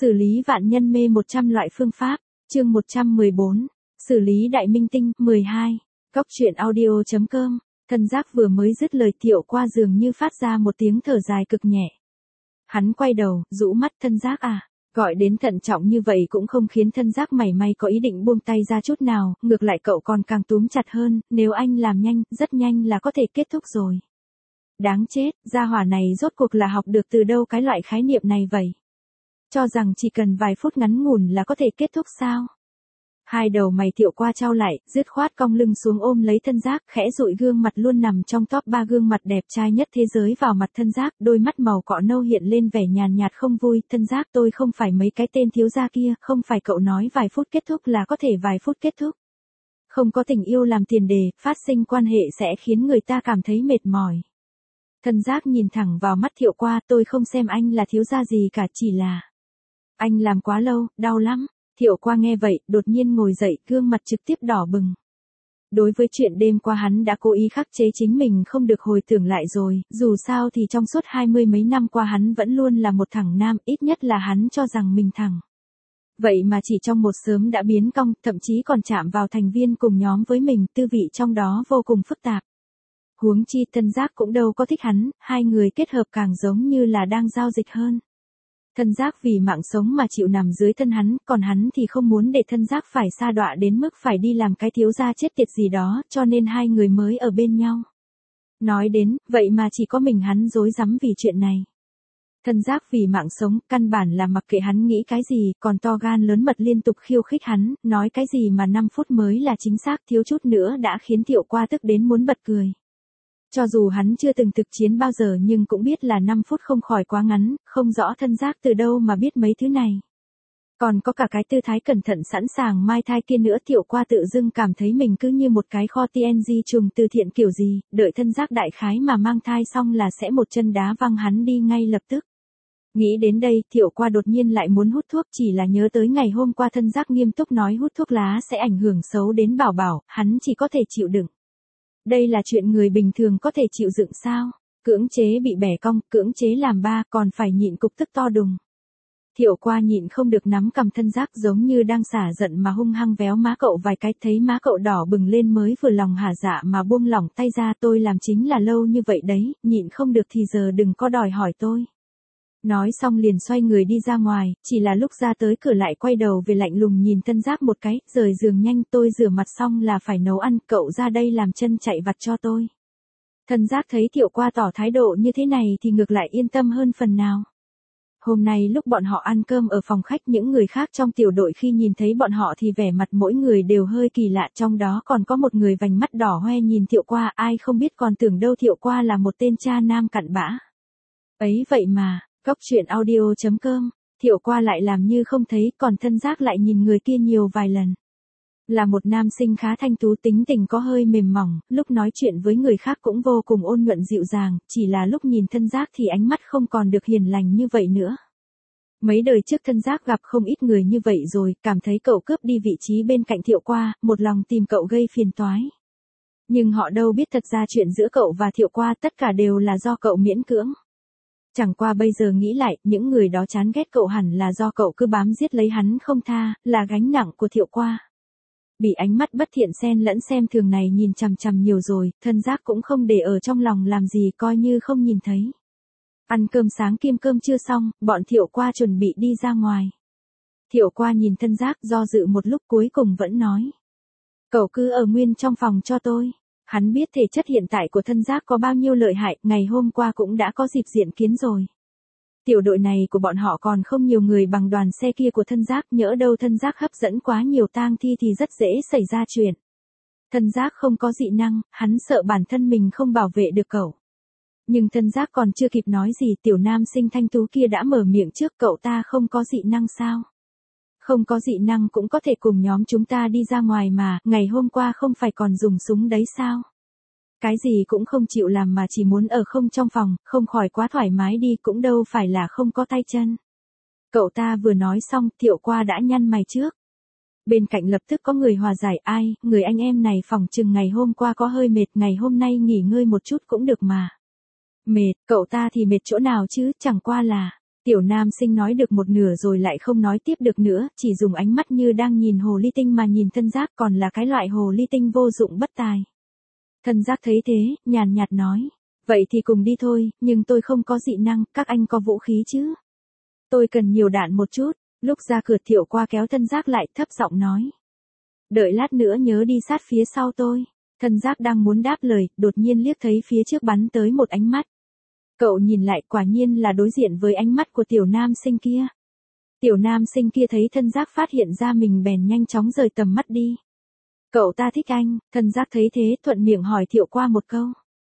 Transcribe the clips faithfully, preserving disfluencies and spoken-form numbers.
Xử lý vạn nhân mê một trăm loại phương pháp, chương một trăm mười bốn, xử lý đại minh tinh, mười hai, Cóc truyện audio.com, thân giác vừa mới dứt lời Thiệu Qua dường như phát ra một tiếng thở dài cực nhẹ. Hắn quay đầu, rũ mắt thân giác à, gọi đến thận trọng như vậy cũng không khiến thân giác mảy may có ý định buông tay ra chút nào, ngược lại cậu còn càng túm chặt hơn, nếu anh làm nhanh, rất nhanh là có thể kết thúc rồi. Đáng chết, gia hỏa này rốt cuộc là học được từ đâu cái loại khái niệm này vậy? Cho rằng chỉ cần vài phút ngắn ngủn là có thể kết thúc sao? Hai đầu mày Thiệu Qua chau lại, dứt khoát cong lưng xuống ôm lấy thân giác, khẽ dụi gương mặt luôn nằm trong top ba gương mặt đẹp trai nhất thế giới vào mặt thân giác, đôi mắt màu cọ nâu hiện lên vẻ nhàn nhạt không vui, thân giác tôi không phải mấy cái tên thiếu gia kia, không phải cậu nói vài phút kết thúc là có thể vài phút kết thúc. Không có tình yêu làm tiền đề, phát sinh quan hệ sẽ khiến người ta cảm thấy mệt mỏi. Thân giác nhìn thẳng vào mắt Thiệu Qua, tôi không xem anh là thiếu gia gì cả, chỉ là anh làm quá lâu, đau lắm. Thiệu Qua nghe vậy, đột nhiên ngồi dậy, gương mặt trực tiếp đỏ bừng. Đối với chuyện đêm qua hắn đã cố ý khắc chế chính mình không được hồi tưởng lại rồi, dù sao thì trong suốt hai mươi mấy năm qua hắn vẫn luôn là một thằng nam, ít nhất là hắn cho rằng mình thẳng. Vậy mà chỉ trong một sớm đã biến cong, thậm chí còn chạm vào thành viên cùng nhóm với mình, tư vị trong đó vô cùng phức tạp. Huống chi thân giác cũng đâu có thích hắn, hai người kết hợp càng giống như là đang giao dịch hơn. Thân giác vì mạng sống mà chịu nằm dưới thân hắn, còn hắn thì không muốn để thân giác phải sa đọa đến mức phải đi làm cái thiếu gia chết tiệt gì đó, cho nên hai người mới ở bên nhau. Nói đến, vậy mà chỉ có mình hắn rối rắm vì chuyện này. Thân giác vì mạng sống, căn bản là mặc kệ hắn nghĩ cái gì, còn to gan lớn mật liên tục khiêu khích hắn, nói cái gì mà năm phút mới là chính xác, thiếu chút nữa đã khiến Thiệu Qua tức đến muốn bật cười. Cho dù hắn chưa từng thực chiến bao giờ nhưng cũng biết là năm phút không khỏi quá ngắn, không rõ thân giác từ đâu mà biết mấy thứ này. Còn có cả cái tư thái cẩn thận sẵn sàng mai thai kia nữa, Thiệu Qua tự dưng cảm thấy mình cứ như một cái kho tê en giê trùng từ thiện kiểu gì, đợi thân giác đại khái mà mang thai xong là sẽ một chân đá văng hắn đi ngay lập tức. Nghĩ đến đây, Thiệu Qua đột nhiên lại muốn hút thuốc, chỉ là nhớ tới ngày hôm qua thân giác nghiêm túc nói hút thuốc lá sẽ ảnh hưởng xấu đến Bảo Bảo, hắn chỉ có thể chịu đựng. Đây là chuyện người bình thường có thể chịu đựng sao? Cưỡng chế bị bẻ cong, cưỡng chế làm ba, còn phải nhịn cục tức to đùng. Thiệu Qua nhịn không được nắm cầm thân giác giống như đang xả giận mà hung hăng véo má cậu vài cái, thấy má cậu đỏ bừng lên mới vừa lòng hả dạ mà buông lỏng tay ra, tôi làm chính là lâu như vậy đấy, nhịn không được thì giờ đừng có đòi hỏi tôi. Nói xong liền xoay người đi ra ngoài, chỉ là lúc ra tới cửa lại quay đầu về lạnh lùng nhìn thân giác một cái, rời giường nhanh, tôi rửa mặt xong là phải nấu ăn, cậu ra đây làm chân chạy vặt cho tôi. Thân giác thấy Thiệu Qua tỏ thái độ như thế này thì ngược lại yên tâm hơn phần nào. Hôm nay lúc bọn họ ăn cơm ở phòng khách, những người khác trong tiểu đội khi nhìn thấy bọn họ thì vẻ mặt mỗi người đều hơi kỳ lạ, trong đó còn có một người vành mắt đỏ hoe nhìn Thiệu Qua, ai không biết còn tưởng đâu Thiệu Qua là một tên cha nam cặn bã. Ấy vậy mà. Cóc truyện audio.com, Thiệu Qua lại làm như không thấy, còn thân giác lại nhìn người kia nhiều vài lần. Là một nam sinh khá thanh tú, tính tình có hơi mềm mỏng, lúc nói chuyện với người khác cũng vô cùng ôn nhuận dịu dàng, chỉ là lúc nhìn thân giác thì ánh mắt không còn được hiền lành như vậy nữa. Mấy đời trước thân giác gặp không ít người như vậy rồi, cảm thấy cậu cướp đi vị trí bên cạnh Thiệu Qua, một lòng tìm cậu gây phiền toái. Nhưng họ đâu biết thật ra chuyện giữa cậu và Thiệu Qua tất cả đều là do cậu miễn cưỡng. Chẳng qua bây giờ nghĩ lại, những người đó chán ghét cậu hẳn là do cậu cứ bám giết lấy hắn không tha, là gánh nặng của Thiệu Qua. Bị ánh mắt bất thiện xen lẫn xem thường này nhìn chằm chằm nhiều rồi, thân giác cũng không để ở trong lòng làm gì, coi như không nhìn thấy. Ăn cơm sáng kiêm cơm chưa xong, bọn Thiệu Qua chuẩn bị đi ra ngoài. Thiệu Qua nhìn thân giác do dự một lúc cuối cùng vẫn nói. Cậu cứ ở nguyên trong phòng cho tôi. Hắn biết thể chất hiện tại của thân giác có bao nhiêu lợi hại, ngày hôm qua cũng đã có dịp diện kiến rồi. Tiểu đội này của bọn họ còn không nhiều người bằng đoàn xe kia của thân giác, nhỡ đâu thân giác hấp dẫn quá nhiều tang thi thì rất dễ xảy ra chuyện. Thân giác không có dị năng, hắn sợ bản thân mình không bảo vệ được cậu. Nhưng thân giác còn chưa kịp nói gì, tiểu nam sinh thanh tú kia đã mở miệng trước, cậu ta không có dị năng sao? Không có dị năng cũng có thể cùng nhóm chúng ta đi ra ngoài mà, ngày hôm qua không phải còn dùng súng đấy sao? Cái gì cũng không chịu làm mà chỉ muốn ở không trong phòng, không khỏi quá thoải mái đi, cũng đâu phải là không có tay chân. Cậu ta vừa nói xong, Thiệu Qua đã nhăn mày trước. Bên cạnh lập tức có người hòa giải, ai, người anh em này phòng chừng ngày hôm qua có hơi mệt, ngày hôm nay nghỉ ngơi một chút cũng được mà. Mệt, cậu ta thì mệt chỗ nào chứ, chẳng qua là, Tiểu nam sinh nói được một nửa rồi lại không nói tiếp được nữa, chỉ dùng ánh mắt như đang nhìn hồ ly tinh mà nhìn Thân Giác, còn là cái loại hồ ly tinh vô dụng bất tài. Thân Giác thấy thế, nhàn nhạt nói. Vậy thì cùng đi thôi, nhưng tôi không có dị năng, các anh có vũ khí chứ? Tôi cần nhiều đạn một chút. Lúc ra cửa Thiệu Qua kéo Thân Giác lại, thấp giọng nói. Đợi lát nữa nhớ đi sát phía sau tôi. Thân Giác đang muốn đáp lời, đột nhiên liếc thấy phía trước bắn tới một ánh mắt. Cậu nhìn lại, quả nhiên là đối diện với ánh mắt của tiểu nam sinh kia. Tiểu nam sinh kia thấy Thân Giác phát hiện ra mình bèn nhanh chóng rời tầm mắt đi. Cậu ta thích anh, Thân Giác thấy thế thuận miệng hỏi Thiệu Qua một câu.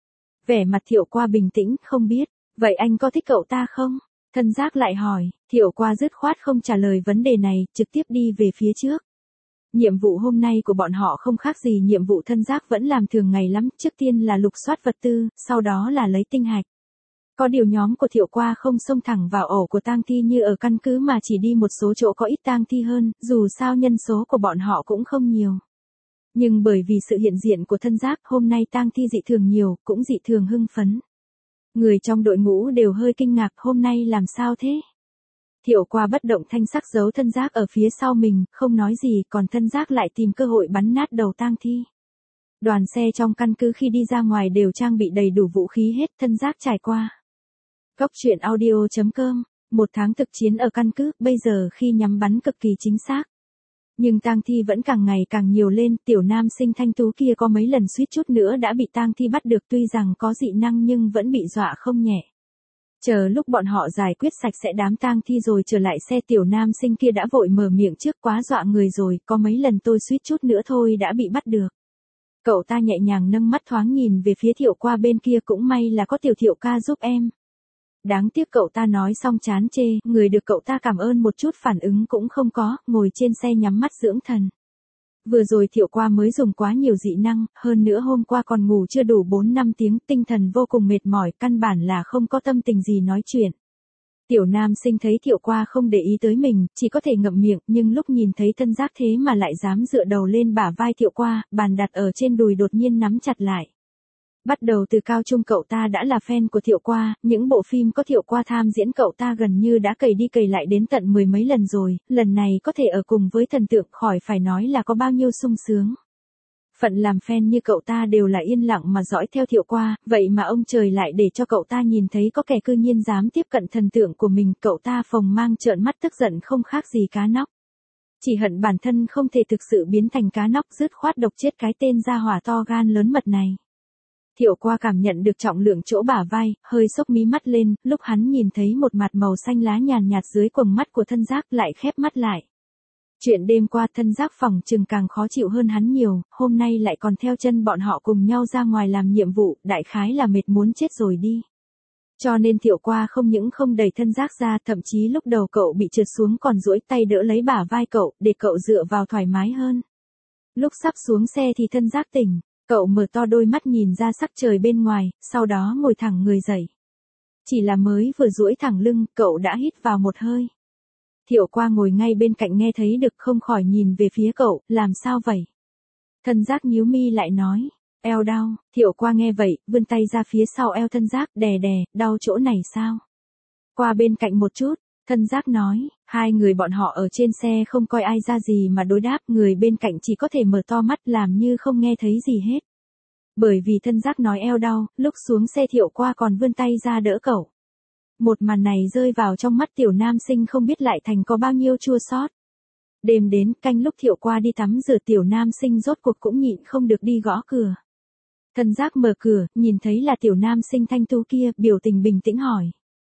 Vẻ mặt Thiệu Qua bình tĩnh, không biết, vậy anh có thích cậu ta không? Thân Giác lại hỏi, Thiệu Qua dứt khoát không trả lời vấn đề này, trực tiếp đi về phía trước. Nhiệm vụ hôm nay của bọn họ không khác gì nhiệm vụ Thân Giác vẫn làm thường ngày lắm, trước tiên là lục soát vật tư, sau đó là lấy tinh hạch. Có điều nhóm của Thiệu Qua không xông thẳng vào ổ của tang thi như ở căn cứ mà chỉ đi một số chỗ có ít tang thi hơn, dù sao nhân số của bọn họ cũng không nhiều. Nhưng bởi vì sự hiện diện của Thân Giác, hôm nay tang thi dị thường nhiều, cũng dị thường hưng phấn. Người trong đội ngũ đều hơi kinh ngạc, hôm nay làm sao thế? Thiệu Qua bất động thanh sắc giấu Thân Giác ở phía sau mình, không nói gì, còn Thân Giác lại tìm cơ hội bắn nát đầu tang thi. Đoàn xe trong căn cứ khi đi ra ngoài đều trang bị đầy đủ vũ khí hết, Thân Giác trải qua. Góc truyện audio chấm com, một tháng thực chiến ở căn cứ, bây giờ khi nhắm bắn cực kỳ chính xác. Nhưng tang thi vẫn càng ngày càng nhiều lên, tiểu nam sinh thanh tú kia có mấy lần suýt chút nữa đã bị tang thi bắt được, tuy rằng có dị năng nhưng vẫn bị dọa không nhẹ. Chờ lúc bọn họ giải quyết sạch sẽ đám tang thi rồi trở lại xe, tiểu nam sinh kia đã vội mở miệng trước, quá dọa người rồi, có mấy lần tôi suýt chút nữa thôi đã bị bắt được. Cậu ta nhẹ nhàng nâng mắt thoáng nhìn về phía Thiệu Qua bên kia, cũng may là có tiểu Thiệu ca giúp em. Đáng tiếc cậu ta nói xong chán chê, người được cậu ta cảm ơn một chút phản ứng cũng không có, ngồi trên xe nhắm mắt dưỡng thần. Vừa rồi Thiệu Qua mới dùng quá nhiều dị năng, hơn nữa hôm qua còn ngủ chưa đủ bốn năm tiếng, tinh thần vô cùng mệt mỏi, căn bản là không có tâm tình gì nói chuyện. Tiểu nam sinh thấy Thiệu Qua không để ý tới mình, chỉ có thể ngậm miệng, nhưng lúc nhìn thấy Thân Giác thế mà lại dám dựa đầu lên bả vai Thiệu Qua, bàn đặt ở trên đùi đột nhiên nắm chặt lại. Bắt đầu từ cao trung cậu ta đã là fan của Thiệu Qua, những bộ phim có Thiệu Qua tham diễn cậu ta gần như đã cày đi cày lại đến tận mười mấy lần rồi, lần này có thể ở cùng với thần tượng khỏi phải nói là có bao nhiêu sung sướng. Phận làm fan như cậu ta đều là yên lặng mà dõi theo Thiệu Qua, vậy mà ông trời lại để cho cậu ta nhìn thấy có kẻ cư nhiên dám tiếp cận thần tượng của mình, cậu ta phồng mang trợn mắt tức giận không khác gì cá nóc. Chỉ hận bản thân không thể thực sự biến thành cá nóc, dứt khoát độc chết cái tên gia hỏa to gan lớn mật này. Thiệu Qua cảm nhận được trọng lượng chỗ bả vai, hơi sốc mí mắt lên, lúc hắn nhìn thấy một mặt màu xanh lá nhàn nhạt dưới quầng mắt của Thân Giác lại khép mắt lại. Chuyện đêm qua Thân Giác phòng chừng càng khó chịu hơn hắn nhiều, hôm nay lại còn theo chân bọn họ cùng nhau ra ngoài làm nhiệm vụ, đại khái là mệt muốn chết rồi đi. Cho nên Thiệu Qua không những không đẩy Thân Giác ra, thậm chí lúc đầu cậu bị trượt xuống còn duỗi tay đỡ lấy bả vai cậu, để cậu dựa vào thoải mái hơn. Lúc sắp xuống xe thì Thân Giác tỉnh. Cậu mở to đôi mắt nhìn ra sắc trời bên ngoài, sau đó ngồi thẳng người dậy. Chỉ là mới vừa duỗi thẳng lưng, cậu đã hít vào một hơi. Thiệu Qua ngồi ngay bên cạnh nghe thấy được, không khỏi nhìn về phía cậu, làm sao vậy? Thân Giác nhíu mi lại nói, eo đau. Thiệu Qua nghe vậy, vươn tay ra phía sau eo Thân Giác, đè đè, đau chỗ này sao? Qua bên cạnh một chút, Thân Giác nói, hai người bọn họ ở trên xe không coi ai ra gì mà đối đáp, người bên cạnh chỉ có thể mở to mắt làm như không nghe thấy gì hết. Bởi vì Thân Giác nói eo đau, lúc xuống xe Thiệu Qua còn vươn tay ra đỡ cậu. Một màn này rơi vào trong mắt tiểu nam sinh không biết lại thành có bao nhiêu chua xót. Đêm đến, canh lúc Thiệu Qua đi tắm rửa, tiểu nam sinh rốt cuộc cũng nhịn không được đi gõ cửa. Thân Giác mở cửa, nhìn thấy là tiểu nam sinh thanh tú kia, biểu tình bình tĩnh hỏi.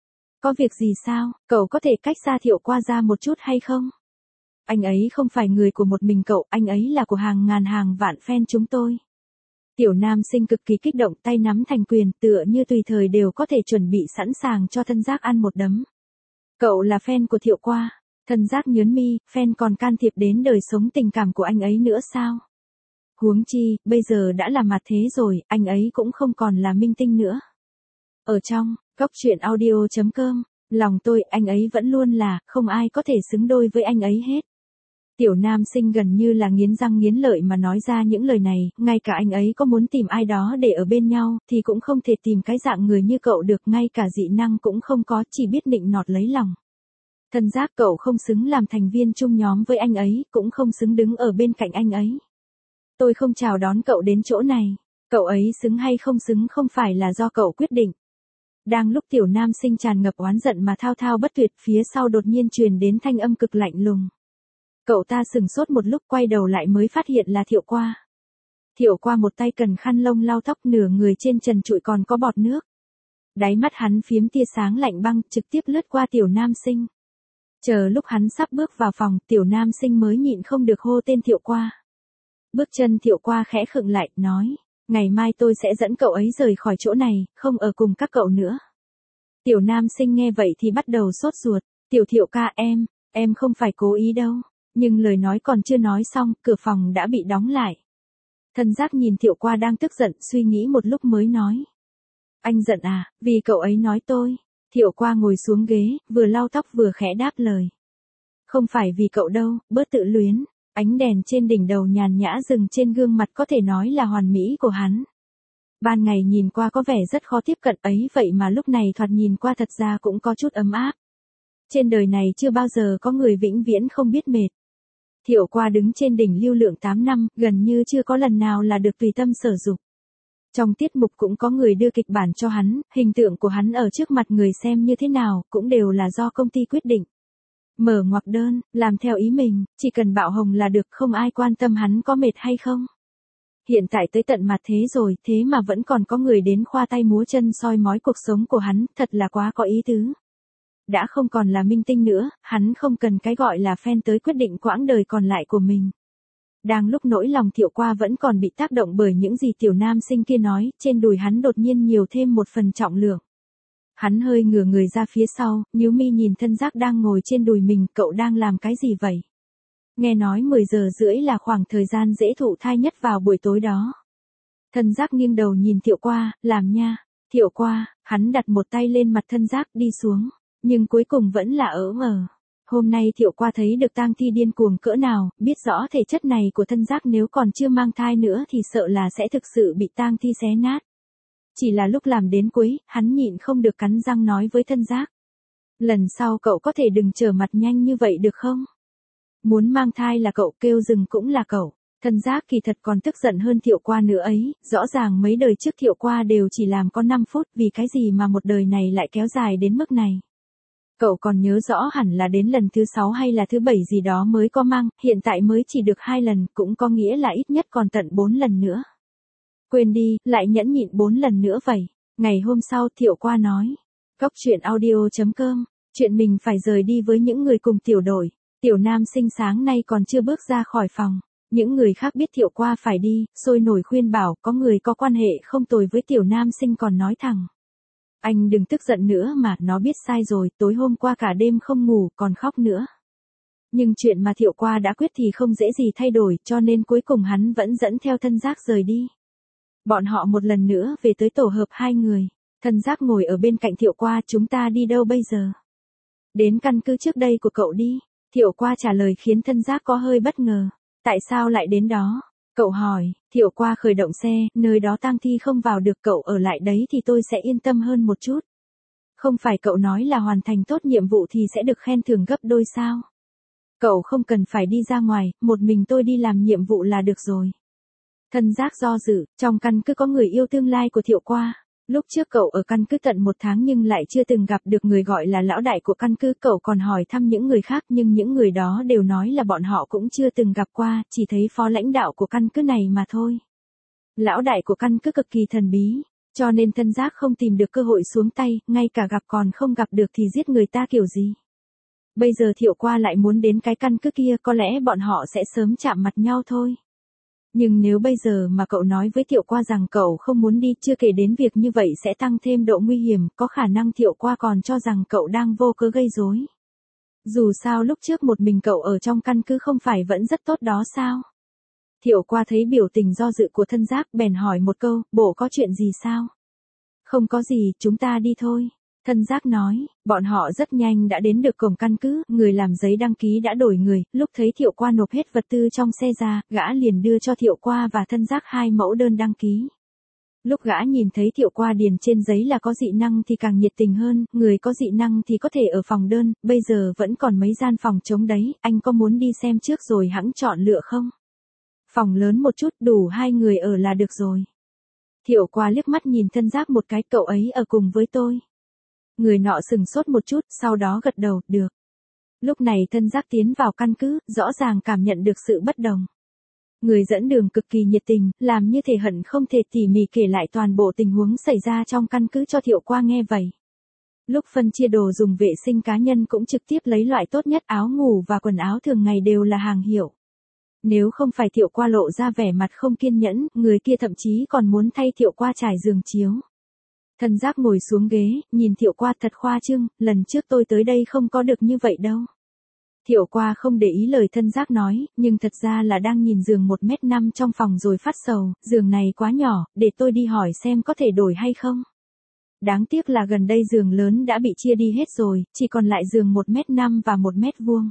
Có việc gì sao, cậu có thể cách xa Thiệu Qua ra một chút hay không? Anh ấy không phải người của một mình cậu, anh ấy là của hàng ngàn hàng vạn fan chúng tôi. Tiểu nam sinh cực kỳ kích động, tay nắm thành quyền, tựa như tùy thời đều có thể chuẩn bị sẵn sàng cho Thân Giác ăn một đấm. Cậu là fan của Thiệu Qua. Thân Giác nhớn mi, fan còn can thiệp đến đời sống tình cảm của anh ấy nữa sao? Huống chi, bây giờ đã là mặt thế rồi, anh ấy cũng không còn là minh tinh nữa. Ở trong, góc truyện audio chấm com, lòng tôi, anh ấy vẫn luôn là, không ai có thể xứng đôi với anh ấy hết. Tiểu nam sinh gần như là nghiến răng nghiến lợi mà nói ra những lời này, ngay cả anh ấy có muốn tìm ai đó để ở bên nhau, thì cũng không thể tìm cái dạng người như cậu được, ngay cả dị năng cũng không có, chỉ biết nịnh nọt lấy lòng. Thân giác cậu không xứng làm thành viên chung nhóm với anh ấy, cũng không xứng đứng ở bên cạnh anh ấy. Tôi không chào đón cậu đến chỗ này, cậu ấy xứng hay không xứng không phải là do cậu quyết định. Đang lúc tiểu nam sinh tràn ngập oán giận mà thao thao bất tuyệt, phía sau đột nhiên truyền đến thanh âm cực lạnh lùng. Cậu ta sừng sốt một lúc, quay đầu lại mới phát hiện là Thiệu Qua. Thiệu Qua một tay cần khăn lông lau tóc, nửa người trên trần trụi còn có bọt nước. Đáy mắt hắn phiếm tia sáng lạnh băng, trực tiếp lướt qua tiểu nam sinh. Chờ lúc hắn sắp bước vào phòng, tiểu nam sinh mới nhịn không được hô tên Thiệu Qua. Bước chân Thiệu Qua khẽ khựng lại, nói, ngày mai tôi sẽ dẫn cậu ấy rời khỏi chỗ này, không ở cùng các cậu nữa. Tiểu nam sinh nghe vậy thì bắt đầu sốt ruột, tiểu Thiệu ca em, em không phải cố ý đâu. Nhưng lời nói còn chưa nói xong, cửa phòng đã bị đóng lại. Thân giác nhìn Thiệu Qua đang tức giận, suy nghĩ một lúc mới nói. Anh giận à, vì cậu ấy nói tôi. Thiệu Qua ngồi xuống ghế, vừa lau tóc vừa khẽ đáp lời. Không phải vì cậu đâu, bớt tự luyến. Ánh đèn trên đỉnh đầu nhàn nhã dừng trên gương mặt có thể nói là hoàn mỹ của hắn. Ban ngày nhìn qua có vẻ rất khó tiếp cận ấy, vậy mà lúc này thoạt nhìn qua thật ra cũng có chút ấm áp. Trên đời này chưa bao giờ có người vĩnh viễn không biết mệt. Thiệu Qua đứng trên đỉnh lưu lượng tám năm, gần như chưa có lần nào là được tùy tâm sở dục. Trong tiết mục cũng có người đưa kịch bản cho hắn, hình tượng của hắn ở trước mặt người xem như thế nào, cũng đều là do công ty quyết định. Mở ngoặc đơn, làm theo ý mình, chỉ cần bạo hồng là được, không ai quan tâm hắn có mệt hay không. Hiện tại tới tận mặt thế rồi, thế mà vẫn còn có người đến khoa tay múa chân soi mói cuộc sống của hắn, thật là quá có ý tứ. Đã không còn là minh tinh nữa, hắn không cần cái gọi là fan tới quyết định quãng đời còn lại của mình. Đang lúc nỗi lòng Thiệu Qua vẫn còn bị tác động bởi những gì tiểu nam sinh kia nói, trên đùi hắn đột nhiên nhiều thêm một phần trọng lượng. Hắn hơi ngửa người ra phía sau, nhíu mi nhìn thân giác đang ngồi trên đùi mình, cậu đang làm cái gì vậy? Nghe nói mười giờ rưỡi là khoảng thời gian dễ thụ thai nhất vào buổi tối đó. Thân giác nghiêng đầu nhìn Thiệu Qua, làm nha. Thiệu Qua, hắn đặt một tay lên mặt thân giác đi xuống. Nhưng cuối cùng vẫn là ớ mờ. Hôm nay Thiệu Qua thấy được tang thi điên cuồng cỡ nào, biết rõ thể chất này của thân giác nếu còn chưa mang thai nữa thì sợ là sẽ thực sự bị tang thi xé nát. Chỉ là lúc làm đến cuối, hắn nhịn không được cắn răng nói với thân giác. Lần sau cậu có thể đừng trở mặt nhanh như vậy được không? Muốn mang thai là cậu, kêu dừng cũng là cậu. Thân giác kỳ thật còn tức giận hơn Thiệu Qua nữa ấy, rõ ràng mấy đời trước Thiệu Qua đều chỉ làm có năm phút, vì cái gì mà một đời này lại kéo dài đến mức này. Cậu còn nhớ rõ hẳn là đến lần thứ sáu hay là thứ bảy gì đó mới có mang, hiện tại mới chỉ được hai lần, cũng có nghĩa là ít nhất còn tận bốn lần nữa. Quên đi, lại nhẫn nhịn bốn lần nữa vậy. Ngày hôm sau Thiệu Qua nói. Cóc truyện audio chấm com, chuyện mình phải rời đi với những người cùng tiểu đội. Tiểu nam sinh sáng nay còn chưa bước ra khỏi phòng. Những người khác biết Thiệu Qua phải đi, sôi nổi khuyên bảo, có người có quan hệ không tồi với tiểu nam sinh còn nói thẳng. Anh đừng tức giận nữa mà, nó biết sai rồi, tối hôm qua cả đêm không ngủ, còn khóc nữa. Nhưng chuyện mà Thiệu Qua đã quyết thì không dễ gì thay đổi, cho nên cuối cùng hắn vẫn dẫn theo thân giác rời đi. Bọn họ một lần nữa về tới tổ hợp hai người. Thân giác ngồi ở bên cạnh Thiệu Qua, chúng ta đi đâu bây giờ? Đến căn cứ trước đây của cậu đi. Thiệu Qua trả lời khiến thân giác có hơi bất ngờ. Tại sao lại đến đó? Cậu hỏi. Thiệu Qua khởi động xe, nơi đó tang thi không vào được, cậu ở lại đấy thì tôi sẽ yên tâm hơn một chút. Không phải cậu nói là hoàn thành tốt nhiệm vụ thì sẽ được khen thưởng gấp đôi sao? Cậu không cần phải đi ra ngoài, một mình tôi đi làm nhiệm vụ là được rồi. Thân giác do dự, trong căn cứ có người yêu tương lai của Thiệu Qua. Lúc trước cậu ở căn cứ tận một tháng nhưng lại chưa từng gặp được người gọi là lão đại của căn cứ, cậu còn hỏi thăm những người khác nhưng những người đó đều nói là bọn họ cũng chưa từng gặp qua, chỉ thấy phó lãnh đạo của căn cứ này mà thôi. Lão đại của căn cứ cực kỳ thần bí, cho nên thân giác không tìm được cơ hội xuống tay, ngay cả gặp còn không gặp được thì giết người ta kiểu gì. Bây giờ Thiệu Qua lại muốn đến cái căn cứ kia, có lẽ bọn họ sẽ sớm chạm mặt nhau thôi. Nhưng nếu bây giờ mà cậu nói với Thiệu Qua rằng cậu không muốn đi, chưa kể đến việc như vậy sẽ tăng thêm độ nguy hiểm, có khả năng Thiệu Qua còn cho rằng cậu đang vô cớ gây rối. Dù sao lúc trước một mình cậu ở trong căn cứ không phải vẫn rất tốt đó sao? Thiệu Qua thấy biểu tình do dự của thân giác, bèn hỏi một câu, bộ có chuyện gì sao? Không có gì, chúng ta đi thôi. Thân giác nói, bọn họ rất nhanh đã đến được cổng căn cứ, người làm giấy đăng ký đã đổi người, lúc thấy Thiệu Qua nộp hết vật tư trong xe ra, gã liền đưa cho Thiệu Qua và thân giác hai mẫu đơn đăng ký. Lúc gã nhìn thấy Thiệu Qua điền trên giấy là có dị năng thì càng nhiệt tình hơn, người có dị năng thì có thể ở phòng đơn, bây giờ vẫn còn mấy gian phòng trống đấy, anh có muốn đi xem trước rồi hẵng chọn lựa không? Phòng lớn một chút, đủ hai người ở là được rồi. Thiệu Qua liếc mắt nhìn thân giác một cái, cậu ấy ở cùng với tôi. Người nọ sừng sốt một chút, sau đó gật đầu, được. Lúc này thân giác tiến vào căn cứ, rõ ràng cảm nhận được sự bất đồng. Người dẫn đường cực kỳ nhiệt tình, làm như thể hận không thể tỉ mỉ kể lại toàn bộ tình huống xảy ra trong căn cứ cho Thiệu Qua nghe vậy. Lúc phân chia đồ dùng vệ sinh cá nhân cũng trực tiếp lấy loại tốt nhất, áo ngủ và quần áo thường ngày đều là hàng hiệu. Nếu không phải Thiệu Qua lộ ra vẻ mặt không kiên nhẫn, người kia thậm chí còn muốn thay Thiệu Qua trải giường chiếu. Thân giác ngồi xuống ghế, nhìn Thiệu Qua thật khoa trương, lần trước tôi tới đây không có được như vậy đâu. Thiệu Qua không để ý lời thân giác nói, nhưng thật ra là đang nhìn giường một mét năm trong phòng rồi phát sầu, giường này quá nhỏ, để tôi đi hỏi xem có thể đổi hay không. Đáng tiếc là gần đây giường lớn đã bị chia đi hết rồi, chỉ còn lại giường một mét năm và một mét vuông.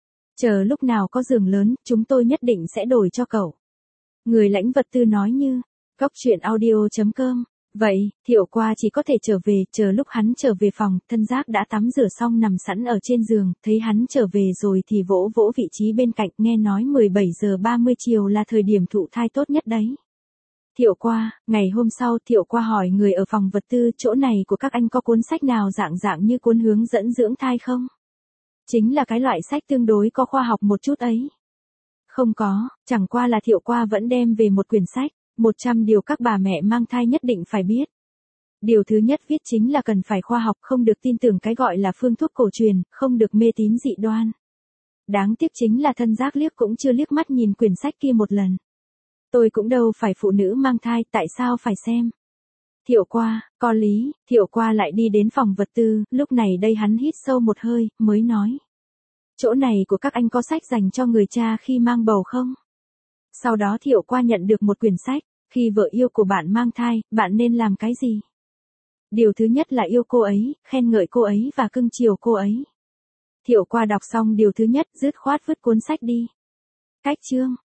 Chờ lúc nào có giường lớn, chúng tôi nhất định sẽ đổi cho cậu. Người lãnh vật tư nói như, cóc truyện audio chấm com. Vậy, Thiệu Qua chỉ có thể trở về, chờ lúc hắn trở về phòng, thân giác đã tắm rửa xong nằm sẵn ở trên giường, thấy hắn trở về rồi thì vỗ vỗ vị trí bên cạnh, nghe nói mười bảy giờ ba mươi chiều là thời điểm thụ thai tốt nhất đấy. Thiệu Qua, ngày hôm sau Thiệu Qua hỏi người ở phòng vật tư, chỗ này của các anh có cuốn sách nào dạng dạng như cuốn hướng dẫn dưỡng thai không? Chính là cái loại sách tương đối có khoa học một chút ấy. Không có, chẳng qua là Thiệu Qua vẫn đem về một quyển sách. một trăm điều các bà mẹ mang thai nhất định phải biết. Điều thứ nhất viết chính là cần phải khoa học, không được tin tưởng cái gọi là phương thuốc cổ truyền, không được mê tín dị đoan. Đáng tiếc chính là thân giác liếc cũng chưa liếc mắt nhìn quyển sách kia một lần. Tôi cũng đâu phải phụ nữ mang thai, tại sao phải xem? Thiệu Qua, có lý, Thiệu Qua lại đi đến phòng vật tư, lúc này đây hắn hít sâu một hơi, mới nói. Chỗ này của các anh có sách dành cho người cha khi mang bầu không? Sau đó Thiệu Qua nhận được một quyển sách, khi vợ yêu của bạn mang thai, bạn nên làm cái gì? Điều thứ nhất là yêu cô ấy, khen ngợi cô ấy và cưng chiều cô ấy. Thiệu Qua đọc xong điều thứ nhất, dứt khoát vứt cuốn sách đi. Cách chương